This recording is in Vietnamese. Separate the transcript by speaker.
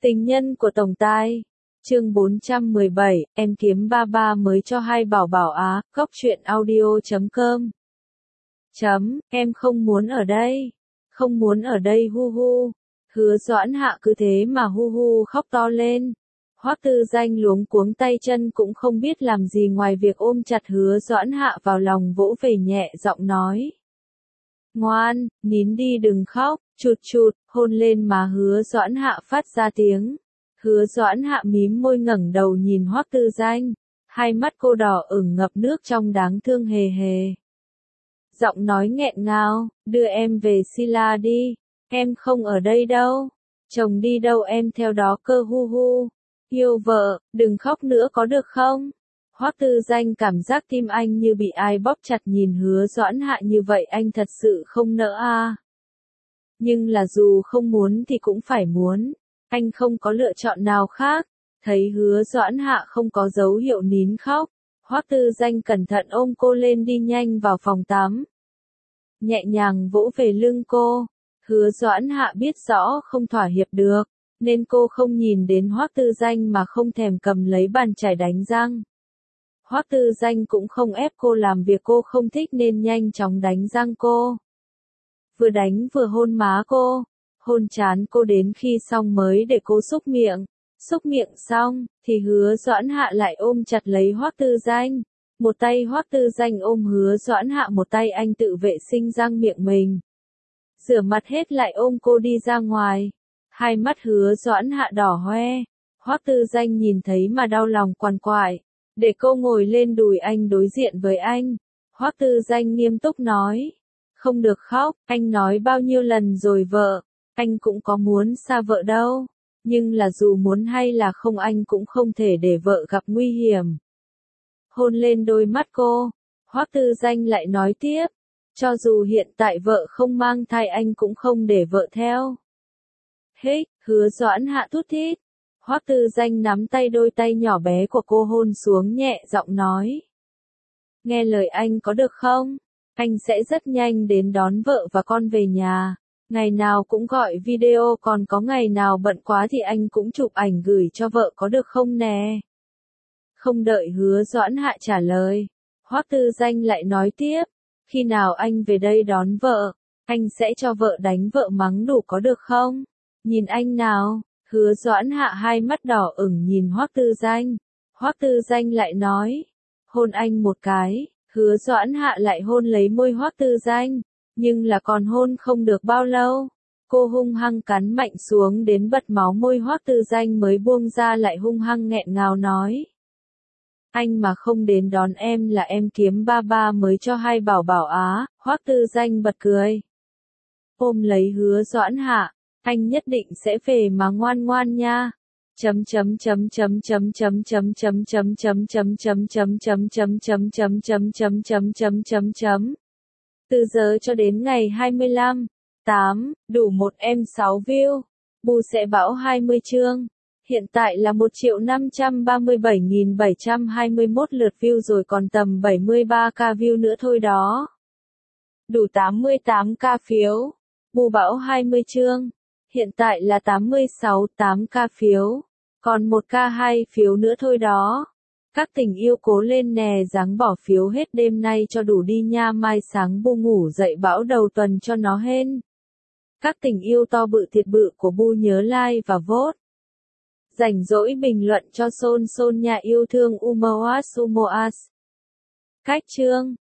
Speaker 1: Tình nhân của Tổng Tài. Chương 417, em kiếm ba ba mới cho hai bảo bảo á, góc truyện audio.com. Em không muốn ở đây. Không muốn ở đây hu hu. Hứa Doãn Hạ cứ thế mà hu hu khóc to lên. Hoắc Tư Danh luống cuống tay chân cũng không biết làm gì ngoài việc ôm chặt Hứa Doãn Hạ vào lòng vỗ về nhẹ giọng nói. Ngoan, nín đi đừng khóc, chụt chụt, hôn lên má Hứa Doãn Hạ phát ra tiếng. Hứa Doãn Hạ mím môi ngẩng đầu nhìn Hoắc Tư Danh, hai mắt cô đỏ ửng ngập nước trong đáng thương hề hề. Giọng nói nghẹn ngào, đưa em về Sila đi, em không ở đây đâu, chồng đi đâu em theo đó cơ hu hu. Yêu vợ, đừng khóc nữa có được không? Hoắc Tư Danh cảm giác tim anh như bị ai bóp chặt nhìn Hứa Doãn Hạ như vậy anh thật sự không nỡ à. Nhưng là dù không muốn thì cũng phải muốn, anh không có lựa chọn nào khác. Thấy Hứa Doãn Hạ không có dấu hiệu nín khóc, Hoắc Tư Danh cẩn thận ôm cô lên đi nhanh vào phòng tắm. Nhẹ nhàng vỗ về lưng cô, Hứa Doãn Hạ biết rõ không thỏa hiệp được, nên cô không nhìn đến Hoắc Tư Danh mà không thèm cầm lấy bàn chải đánh răng. Hoắc Tư Danh cũng không ép cô làm việc cô không thích nên nhanh chóng đánh răng cô. Vừa đánh vừa hôn má cô, hôn trán cô đến khi xong mới để cô xúc miệng. Xúc miệng xong, thì Hứa Doãn Hạ lại ôm chặt lấy Hoắc Tư Danh. Một tay Hoắc Tư Danh ôm Hứa Doãn Hạ, một tay anh tự vệ sinh răng miệng mình. Rửa mặt hết lại ôm cô đi ra ngoài. Hai mắt Hứa Doãn Hạ đỏ hoe. Hoắc Tư Danh nhìn thấy mà đau lòng quằn quại. Để cô ngồi lên đùi anh đối diện với anh. Hoắc Tư Danh nghiêm túc nói. Không được khóc, anh nói bao nhiêu lần rồi vợ. Anh cũng có muốn xa vợ đâu. Nhưng là dù muốn hay là không anh cũng không thể để vợ gặp nguy hiểm. Hôn lên đôi mắt cô, Hoắc Tư Danh lại nói tiếp. Cho dù hiện tại vợ không mang thai anh cũng không để vợ theo. Hích, Hứa Doãn Hạ thút thít. Hoắc Tư Danh nắm tay đôi tay nhỏ bé của cô hôn xuống nhẹ giọng nói. Nghe lời anh có được không? Anh sẽ rất nhanh đến đón vợ và con về nhà. Ngày nào cũng gọi video, còn có ngày nào bận quá thì anh cũng chụp ảnh gửi cho vợ có được không nè? Không đợi Hứa Doãn Hạ trả lời, Hoắc Tư Danh lại nói tiếp. Khi nào anh về đây đón vợ, anh sẽ cho vợ đánh vợ mắng đủ có được không? Nhìn anh nào. Hứa Doãn Hạ hai mắt đỏ ửng nhìn Hoắc Tư Danh. Hoắc Tư Danh lại nói. Hôn anh một cái. Hứa Doãn Hạ lại hôn lấy môi Hoắc Tư Danh. Nhưng là còn hôn không được bao lâu. Cô hung hăng cắn mạnh xuống đến bật máu môi Hoắc Tư Danh mới buông ra, lại hung hăng nghẹn ngào nói. Anh mà không đến đón em là em kiếm ba ba mới cho hai bảo bảo á. Hoắc Tư Danh bật cười. Ôm lấy Hứa Doãn Hạ. Anh nhất định sẽ về mà ngoan ngoan nha. Từ giờ cho đến ngày 25/8, đủ một M6 view. Bu sẽ bão 20 chương. Hiện tại là 1.537.721 lượt view rồi, còn tầm 73k view nữa thôi đó. Đủ 88k phiếu. Bu bão 20 chương. Hiện tại là 86,8k phiếu. Còn 1k2 phiếu nữa thôi đó. Các tình yêu cố lên nè, ráng bỏ phiếu hết đêm nay cho đủ đi nha, mai sáng Bu ngủ dậy bão đầu tuần cho nó hên. Các tình yêu to bự thiệt bự của Bu nhớ like và vote. Rảnh rỗi bình luận cho Son Son nhà yêu thương Umoas Umoas. Cách chương.